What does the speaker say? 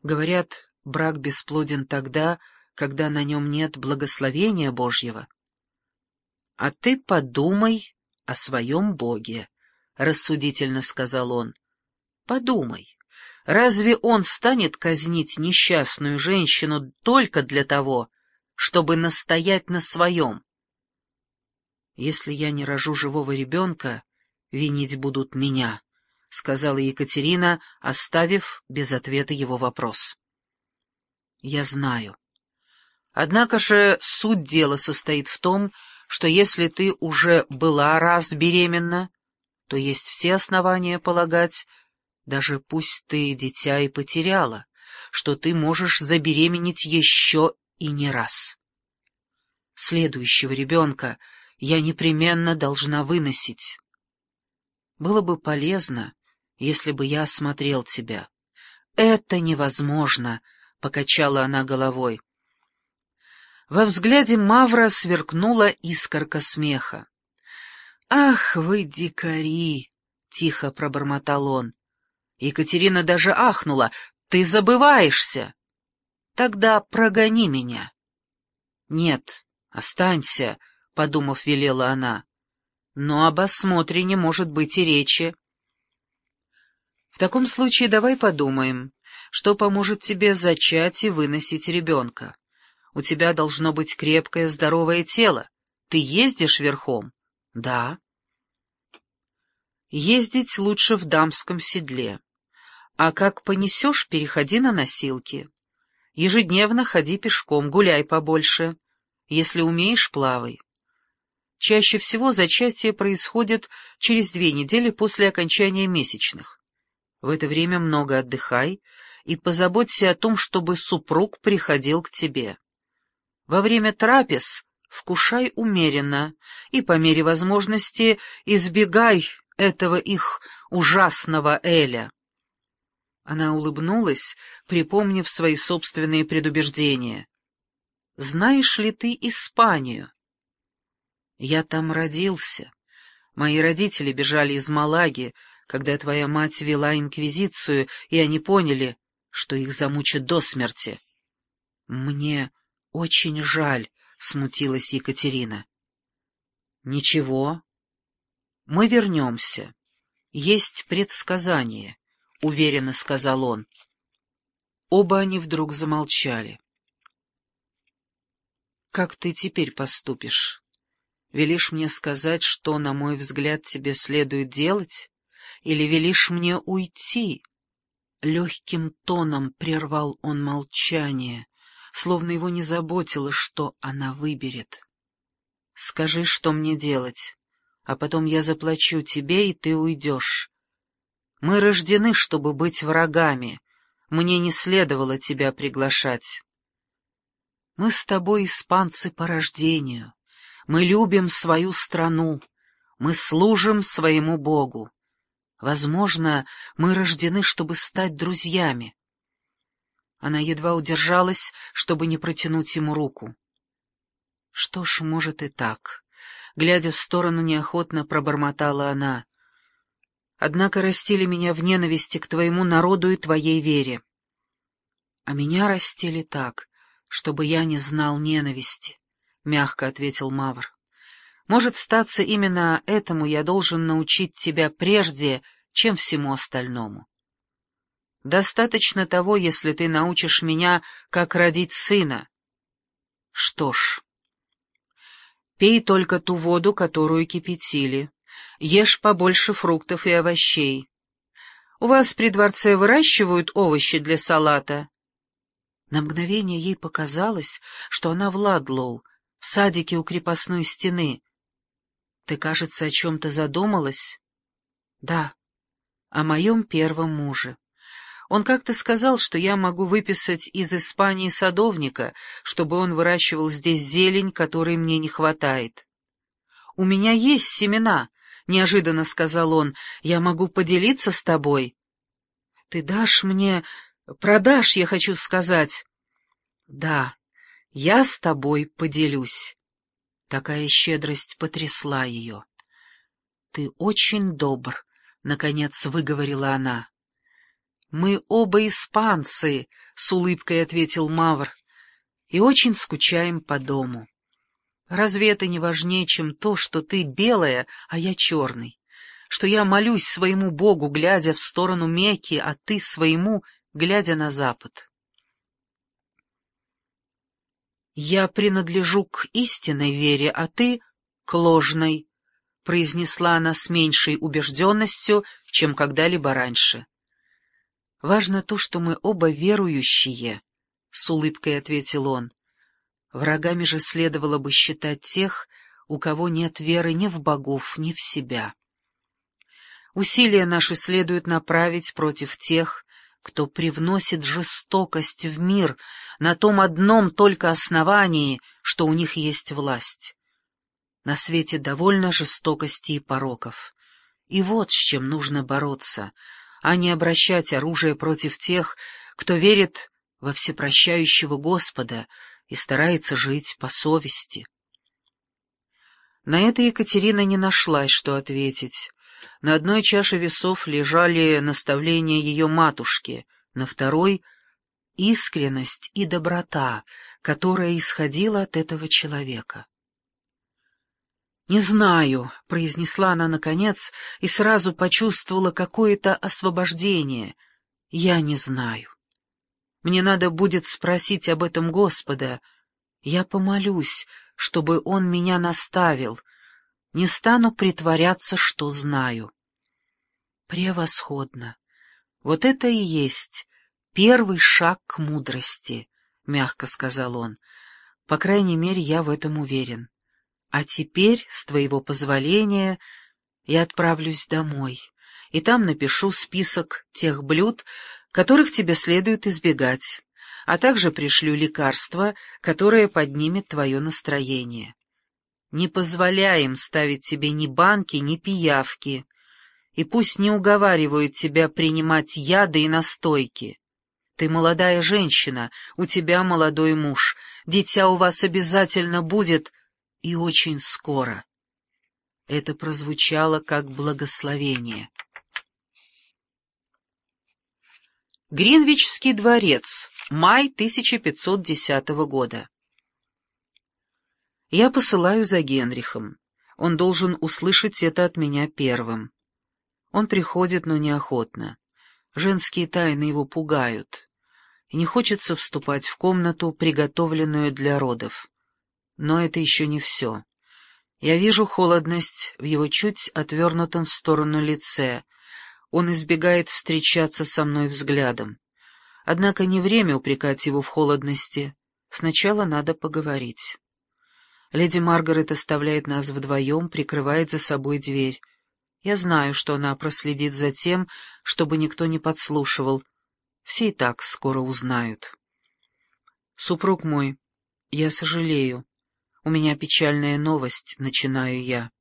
Говорят, брак бесплоден тогда, когда на нем нет благословения Божьего. — А ты подумай о своем Боге, — рассудительно сказал он. — Подумай, разве он станет казнить несчастную женщину только для того, чтобы настоять на своем? Если я не рожу живого ребенка, винить будут меня, — сказала Екатерина, оставив без ответа его вопрос. — Я знаю. Однако же суть дела состоит в том, что если ты уже была раз беременна, то есть все основания полагать, даже пусть ты дитя и потеряла, что ты можешь забеременеть еще и не раз. Следующего ребенка я непременно должна выносить. Было бы полезно, если бы я осмотрел тебя. — Это невозможно, — покачала она головой. Во взгляде Мавра сверкнула искорка смеха. — Ах, вы дикари! — тихо пробормотал он. Екатерина даже ахнула. — Ты забываешься! — Тогда прогони меня. — Нет, останься, — подумав, велела она. — Но об осмотре не может быть и речи. — В таком случае давай подумаем, что поможет тебе зачать и выносить ребенка. У тебя должно быть крепкое, здоровое тело. Ты ездишь верхом? — Да. — Ездить лучше в дамском седле. А как понесешь, переходи на носилки. Ежедневно ходи пешком, гуляй побольше. Если умеешь, плавай. Чаще всего зачатие происходит через 2 недели после окончания месячных. В это время много отдыхай и позаботься о том, чтобы супруг приходил к тебе. Во время трапез вкушай умеренно и, по мере возможности, избегай этого их ужасного Эля. Она улыбнулась, припомнив свои собственные предубеждения. «Знаешь ли ты Испанию?» «Я там родился. Мои родители бежали из Малаги, когда твоя мать вела инквизицию, и они поняли, что их замучат до смерти». «Мне очень жаль», — смутилась Екатерина. «Ничего. Мы вернемся. Есть предсказание», — уверенно сказал он. Оба они вдруг замолчали. «Как ты теперь поступишь? Велишь мне сказать, что, на мой взгляд, тебе следует делать? Или велишь мне уйти?» Легким тоном прервал он молчание, словно его не заботило, что она выберет. «Скажи, что мне делать, а потом я заплачу тебе, и ты уйдешь. Мы рождены, чтобы быть врагами. Мне не следовало тебя приглашать. Мы с тобой испанцы по рождению. Мы любим свою страну. Мы служим своему Богу. Возможно, мы рождены, чтобы стать друзьями». Она едва удержалась, чтобы не протянуть ему руку. «Что ж, может и так», — глядя в сторону, неохотно пробормотала она. «Однако растили меня в ненависти к твоему народу и твоей вере. А меня растили так, чтобы я не знал ненависти», — мягко ответил Мавр. «Может статься, именно этому я должен научить тебя прежде, чем всему остальному. Достаточно того, если ты научишь меня, как родить сына. Что ж, пей только ту воду, которую кипятили, ешь побольше фруктов и овощей. У вас при дворце выращивают овощи для салата?» На мгновение ей показалось, что она в Ладлоу, в садике у крепостной стены. «Ты, кажется, о чем-то задумалась?» «Да, о моем первом муже. Он как-то сказал, что я могу выписать из Испании садовника, чтобы он выращивал здесь зелень, которой мне не хватает. «У меня есть семена», — неожиданно сказал он, — «я могу поделиться с тобой». «Ты дашь мне... продашь, я хочу сказать». «Да, я с тобой поделюсь». Такая щедрость потрясла ее. «Ты очень добр», — наконец выговорила она. «Мы оба испанцы», — с улыбкой ответил Мавр, — «и очень скучаем по дому. Разве это не важнее, чем то, что ты белая, а я черный? Что я молюсь своему Богу, глядя в сторону Мекки, а ты своему, глядя на запад?» «Я принадлежу к истинной вере, а ты — к ложной», — произнесла она с меньшей убежденностью, чем когда-либо раньше. «Важно то, что мы оба верующие», — с улыбкой ответил он. «Врагами же следовало бы считать тех, у кого нет веры ни в богов, ни в себя. Усилия наши следует направить против тех, кто привносит жестокость в мир на том одном только основании, что у них есть власть. На свете довольно жестокости и пороков. И вот с чем нужно бороться, а не обращать оружие против тех, кто верит во всепрощающего Господа и старается жить по совести». На это Екатерина не нашлась, что ответить. На одной чаше весов лежали наставления ее матушки, на второй — искренность и доброта, которая исходила от этого человека. «Не знаю», — произнесла она наконец и сразу почувствовала какое-то освобождение. «Я не знаю. Мне надо будет спросить об этом Господа. Я помолюсь, чтобы Он меня наставил. Не стану притворяться, что знаю». «Превосходно! Вот это и есть первый шаг к мудрости», — мягко сказал он. «По крайней мере, я в этом уверен. А теперь, с твоего позволения, я отправлюсь домой, и там напишу список тех блюд, которых тебе следует избегать, а также пришлю лекарство, которое поднимет твое настроение. Не позволяй им ставить тебе ни банки, ни пиявки, и пусть не уговаривают тебя принимать яды и настойки. Ты молодая женщина, у тебя молодой муж, дитя у вас обязательно будет, и очень скоро». Это прозвучало как благословение. Гринвичский дворец, май 1510 года. Я посылаю за Генрихом. Он должен услышать это от меня первым. Он приходит, но неохотно. Женские тайны его пугают. И не хочется вступать в комнату, приготовленную для родов. Но это еще не все. Я вижу холодность в его чуть отвернутом в сторону лице. Он избегает встречаться со мной взглядом. Однако не время упрекать его в холодности. Сначала надо поговорить. Леди Маргарет оставляет нас вдвоем, прикрывает за собой дверь. Я знаю, что она проследит за тем, чтобы никто не подслушивал. Все и так скоро узнают. «Супруг мой, я сожалею. У меня печальная новость», — начинаю я.